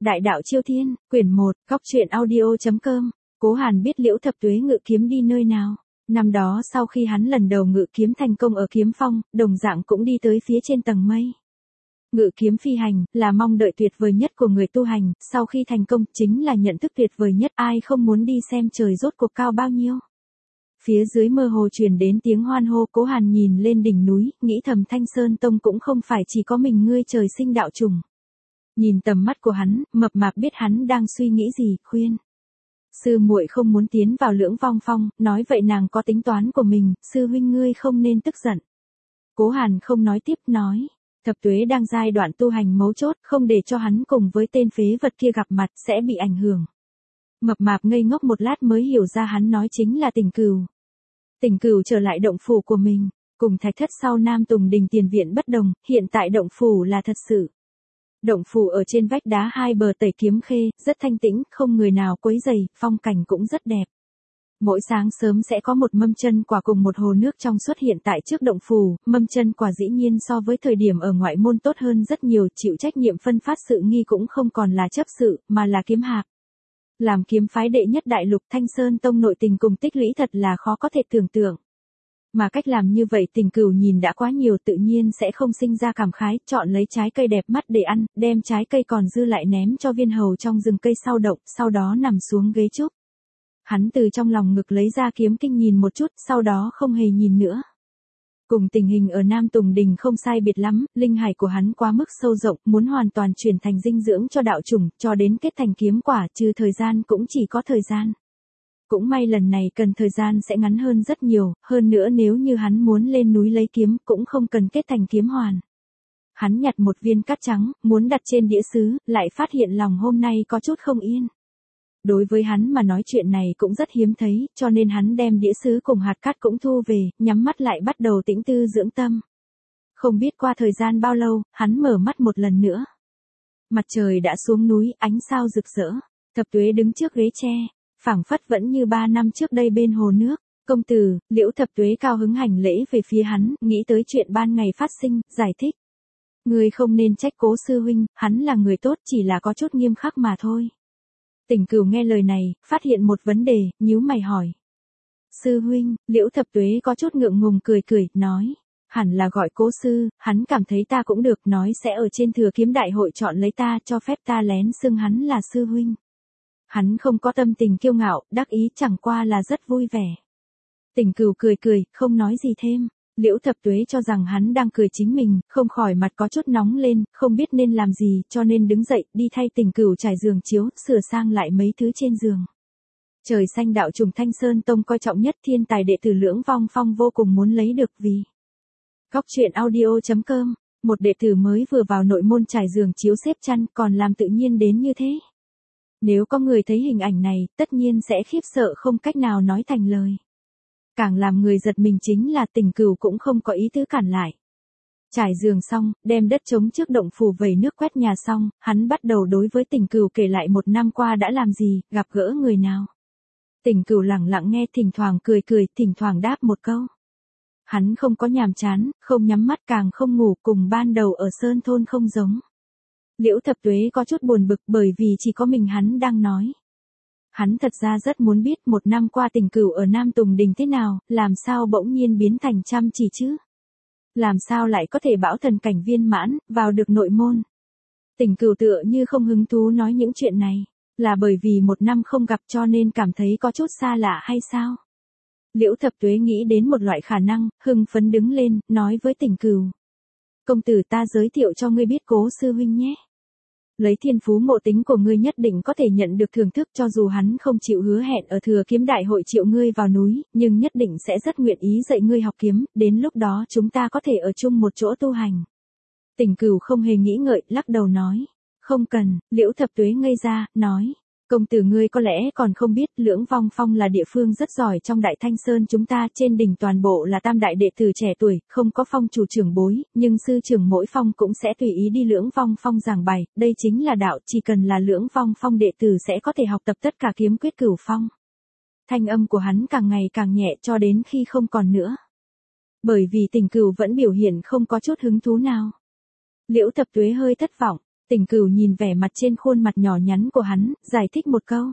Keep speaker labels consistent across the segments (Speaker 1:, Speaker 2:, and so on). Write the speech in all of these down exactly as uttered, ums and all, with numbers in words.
Speaker 1: Đại đạo chiêu thiên, quyển một, góc truyện audio.com. Cố Hàn biết Liễu Thập Tuế ngự kiếm đi nơi nào. Năm đó sau khi hắn lần đầu ngự kiếm thành công ở kiếm phong, đồng dạng cũng đi tới phía trên tầng mây. Ngự kiếm phi hành, là mong đợi tuyệt vời nhất của người tu hành, sau khi thành công, chính là nhận thức tuyệt vời nhất, ai không muốn đi xem trời rốt cuộc cao bao nhiêu. Phía dưới mơ hồ truyền đến tiếng hoan hô, Cố Hàn nhìn lên đỉnh núi, nghĩ thầm Thanh Sơn Tông cũng không phải chỉ có mình ngươi trời sinh đạo trùng. Nhìn tầm mắt của hắn, mập mạp biết hắn đang suy nghĩ gì, khuyên. Sư muội không muốn tiến vào Lưỡng Vong Phong, nói vậy nàng có tính toán của mình, sư huynh ngươi không nên tức giận. Cố Hàn không nói tiếp, nói. Thập Tuế đang giai đoạn tu hành mấu chốt, không để cho hắn cùng với tên phế vật kia gặp mặt, sẽ bị ảnh hưởng. Mập mạp ngây ngốc một lát mới hiểu ra hắn nói chính là Tình Cửu. Tình Cửu trở lại động phủ của mình, cùng Thạch Thất sau Nam Tùng Đình tiền viện bất đồng, hiện tại động phủ là thật sự. Động phủ ở trên vách đá hai bờ tẩy kiếm khê, rất thanh tĩnh, không người nào quấy rầy, phong cảnh cũng rất đẹp. Mỗi sáng sớm sẽ có một mâm chân quả cùng một hồ nước trong xuất hiện tại trước động phủ, mâm chân quả dĩ nhiên so với thời điểm ở ngoại môn tốt hơn rất nhiều, chịu trách nhiệm phân phát sự nghi cũng không còn là chấp sự, mà là kiếm hạp. Làm kiếm phái đệ nhất đại lục, Thanh Sơn Tông nội tình cùng tích lũy thật là khó có thể tưởng tượng. Mà cách làm như vậy Tình Cửu nhìn đã quá nhiều, tự nhiên sẽ không sinh ra cảm khái, chọn lấy trái cây đẹp mắt để ăn, đem trái cây còn dư lại ném cho viên hầu trong rừng cây sau động, sau đó nằm xuống ghế trúc. Hắn từ trong lòng ngực lấy ra kiếm kinh nhìn một chút, sau đó không hề nhìn nữa. Cùng tình hình ở Nam Tùng Đình không sai biệt lắm, linh hải của hắn quá mức sâu rộng, muốn hoàn toàn chuyển thành dinh dưỡng cho đạo chủng, cho đến kết thành kiếm quả, trừ thời gian cũng chỉ có thời gian. Cũng may lần này cần thời gian sẽ ngắn hơn rất nhiều, hơn nữa nếu như hắn muốn lên núi lấy kiếm, cũng không cần kết thành kiếm hoàn. Hắn nhặt một viên cát trắng, muốn đặt trên đĩa sứ, lại phát hiện lòng hôm nay có chút không yên. Đối với hắn mà nói chuyện này cũng rất hiếm thấy, cho nên hắn đem đĩa sứ cùng hạt cát cũng thu về, nhắm mắt lại bắt đầu tĩnh tư dưỡng tâm. Không biết qua thời gian bao lâu, hắn mở mắt một lần nữa. Mặt trời đã xuống núi, ánh sao rực rỡ. Thập Tuế đứng trước ghế tre, phảng phất vẫn như ba năm trước đây bên hồ nước. Công tử, Liễu Thập Tuế cao hứng hành lễ về phía hắn, nghĩ tới chuyện ban ngày phát sinh, giải thích. Ngươi không nên trách Cố sư huynh, hắn là người tốt, chỉ là có chút nghiêm khắc mà thôi. Tình Cửu nghe lời này, phát hiện một vấn đề, nhíu mày hỏi. Sư huynh, Liễu Thập Tuế có chút ngượng ngùng cười cười, nói. Hẳn là gọi Cố sư, hắn cảm thấy ta cũng được, nói sẽ ở trên thừa kiếm đại hội chọn lấy ta, cho phép ta lén xưng hắn là sư huynh. Hắn không có tâm tình kiêu ngạo, đắc ý, chẳng qua là rất vui vẻ. Tình Cửu cười cười, không nói gì thêm. Liễu Thập Tuế cho rằng hắn đang cười chính mình, không khỏi mặt có chút nóng lên, không biết nên làm gì, cho nên đứng dậy, đi thay Tình Cửu trải giường chiếu, sửa sang lại mấy thứ trên giường. Trời xanh đạo trùng Thanh Sơn Tông coi trọng nhất, thiên tài đệ tử Lưỡng Vong Phong vô cùng muốn lấy được vì. Góc truyện audio.com, một đệ tử mới vừa vào nội môn trải giường chiếu xếp chăn, còn làm tự nhiên đến như thế. Nếu có người thấy hình ảnh này, tất nhiên sẽ khiếp sợ không cách nào nói thành lời. Càng làm người giật mình chính là Tình Cửu cũng không có ý tứ cản lại. Trải giường xong, đem đất trống trước động phủ vẩy nước quét nhà xong, hắn bắt đầu đối với Tình Cửu kể lại một năm qua đã làm gì, gặp gỡ người nào. Tình Cửu lặng lặng nghe, thỉnh thoảng cười cười, thỉnh thoảng đáp một câu. Hắn không có nhàm chán, không nhắm mắt, càng không ngủ, cùng ban đầu ở Sơn Thôn không giống. Liễu Thập Tuế có chút buồn bực bởi vì chỉ có mình hắn đang nói. Hắn thật ra rất muốn biết một năm qua Tình Cửu ở Nam Tùng Đình thế nào, làm sao bỗng nhiên biến thành chăm chỉ chứ? Làm sao lại có thể bão thần cảnh viên mãn, vào được nội môn? Tình Cửu tựa như không hứng thú nói những chuyện này, là bởi vì một năm không gặp cho nên cảm thấy có chút xa lạ hay sao? Liễu Thập Tuế nghĩ đến một loại khả năng, hưng phấn đứng lên, nói với Tình Cửu. Công tử, ta giới thiệu cho ngươi biết Cố sư huynh nhé. Lấy thiên phú ngộ tính của ngươi nhất định có thể nhận được thưởng thức, cho dù hắn không chịu hứa hẹn ở thừa kiếm đại hội triệu ngươi vào núi, nhưng nhất định sẽ rất nguyện ý dạy ngươi học kiếm, đến lúc đó chúng ta có thể ở chung một chỗ tu hành. Tình Cửu không hề nghĩ ngợi, lắc đầu nói. Không cần. Liễu Thập Tuế ngây ra, nói. Công tử ngươi có lẽ còn không biết, Lưỡng Vong Phong là địa phương rất giỏi trong Đại Thanh Sơn chúng ta, trên đỉnh toàn bộ là tam đại đệ tử trẻ tuổi, không có phong chủ trưởng bối, nhưng sư trưởng mỗi phong cũng sẽ tùy ý đi Lưỡng Vong Phong giảng bài, đây chính là đạo, chỉ cần là Lưỡng Vong Phong đệ tử sẽ có thể học tập tất cả kiếm quyết cửu phong. Thanh âm của hắn càng ngày càng nhẹ cho đến khi không còn nữa. Bởi vì Tình Cửu vẫn biểu hiện không có chút hứng thú nào. Liễu Thập Tuế hơi thất vọng. Tỉnh Cửu nhìn vẻ mặt trên khuôn mặt nhỏ nhắn của hắn, giải thích một câu.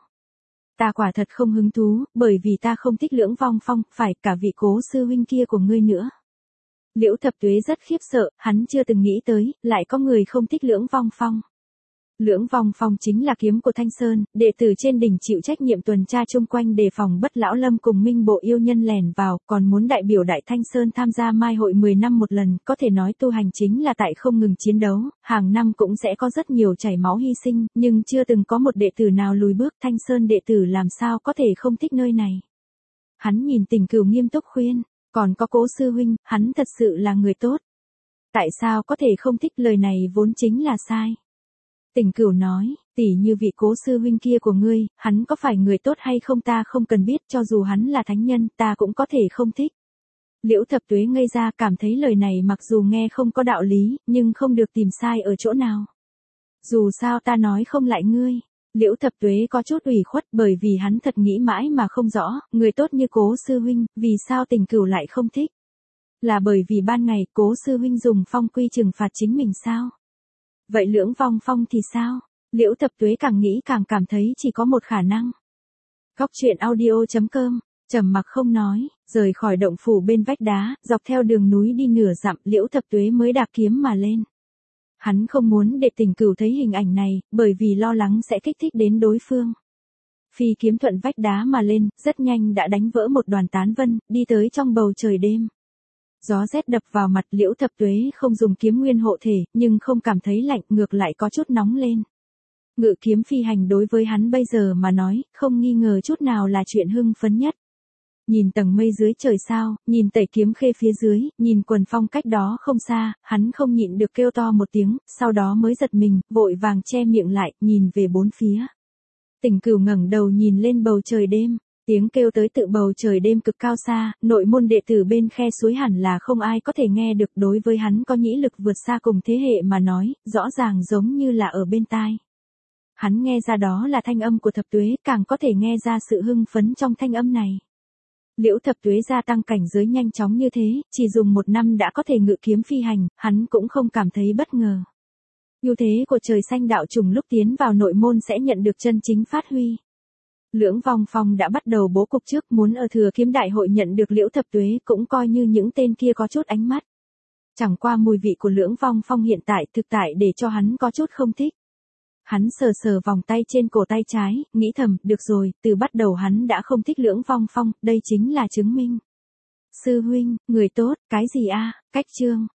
Speaker 1: Ta quả thật không hứng thú, bởi vì ta không thích Lưỡng Vong Phong, phải cả vị Cố sư huynh kia của ngươi nữa. Liễu Thập Tuế rất khiếp sợ, hắn chưa từng nghĩ tới, lại có người không thích Lưỡng Vong Phong. Lưỡng Vong Phong chính là kiếm của Thanh Sơn, đệ tử trên đỉnh chịu trách nhiệm tuần tra chung quanh đề phòng Bất Lão Lâm cùng Minh Bộ yêu nhân lẻn vào, còn muốn đại biểu Đại Thanh Sơn tham gia mai hội mười năm một lần, có thể nói tu hành chính là tại không ngừng chiến đấu, hàng năm cũng sẽ có rất nhiều chảy máu hy sinh, nhưng chưa từng có một đệ tử nào lùi bước. Thanh Sơn đệ tử làm sao có thể không thích nơi này. Hắn nhìn Tỉnh Cửu nghiêm túc khuyên, còn có Cố sư huynh, hắn thật sự là người tốt. Tại sao có thể không thích, lời này vốn chính là sai. Tỉnh Cửu nói, tỉ như vị Cố sư huynh kia của ngươi, hắn có phải người tốt hay không ta không cần biết, cho dù hắn là thánh nhân, ta cũng có thể không thích. Liễu Thập Tuế ngây ra, cảm thấy lời này mặc dù nghe không có đạo lý, nhưng không được tìm sai ở chỗ nào. Dù sao ta nói không lại ngươi. Liễu Thập Tuế có chút ủy khuất, bởi vì hắn thật nghĩ mãi mà không rõ, người tốt như Cố sư huynh, vì sao Tỉnh Cửu lại không thích. Là bởi vì ban ngày Cố sư huynh dùng phong quy trừng phạt chính mình sao? Vậy Lưỡng Vong Phong thì sao? Liễu Thập Tuế càng nghĩ càng cảm thấy chỉ có một khả năng. Góc truyện audio chấm com, trầm mặc không nói, rời khỏi động phủ bên vách đá, dọc theo đường núi đi nửa dặm, Liễu Thập Tuế mới đạp kiếm mà lên. Hắn không muốn để Tỉnh Cửu thấy hình ảnh này, bởi vì lo lắng sẽ kích thích đến đối phương. Phi kiếm thuận vách đá mà lên, rất nhanh đã đánh vỡ một đoàn tán vân, đi tới trong bầu trời đêm. Gió rét đập vào mặt, Liễu Thập Tuế không dùng kiếm nguyên hộ thể, nhưng không cảm thấy lạnh, ngược lại có chút nóng lên. Ngự kiếm phi hành đối với hắn bây giờ mà nói, không nghi ngờ chút nào là chuyện hưng phấn nhất. Nhìn tầng mây dưới trời sao, nhìn Tẩy Kiếm Khê phía dưới, nhìn Quần Phong cách đó không xa, hắn không nhịn được kêu to một tiếng, sau đó mới giật mình, vội vàng che miệng lại, nhìn về bốn phía. Tỉnh Cửu ngẩng đầu nhìn lên bầu trời đêm. Tiếng kêu tới tự bầu trời đêm cực cao xa, nội môn đệ tử bên khe suối hẳn là không ai có thể nghe được, đối với hắn có nhĩ lực vượt xa cùng thế hệ mà nói, rõ ràng giống như là ở bên tai. Hắn nghe ra đó là thanh âm của Thập Tuế, càng có thể nghe ra sự hưng phấn trong thanh âm này. Liễu Thập Tuế gia tăng cảnh giới nhanh chóng như thế, chỉ dùng một năm đã có thể ngự kiếm phi hành, hắn cũng không cảm thấy bất ngờ. Ưu thế của trời xanh đạo trùng lúc tiến vào nội môn sẽ nhận được chân chính phát huy. Lưỡng Vong Phong đã bắt đầu bố cục trước, muốn ở Thừa Kiếm Đại hội nhận được Liễu Thập Tuế, cũng coi như những tên kia có chút ánh mắt. Chẳng qua mùi vị của Lưỡng Vong Phong hiện tại thực tại để cho hắn có chút không thích. Hắn sờ sờ vòng tay trên cổ tay trái, nghĩ thầm, được rồi, từ bắt đầu hắn đã không thích Lưỡng Vong Phong, đây chính là chứng minh. Sư huynh, người tốt, cái gì a? Cách chương.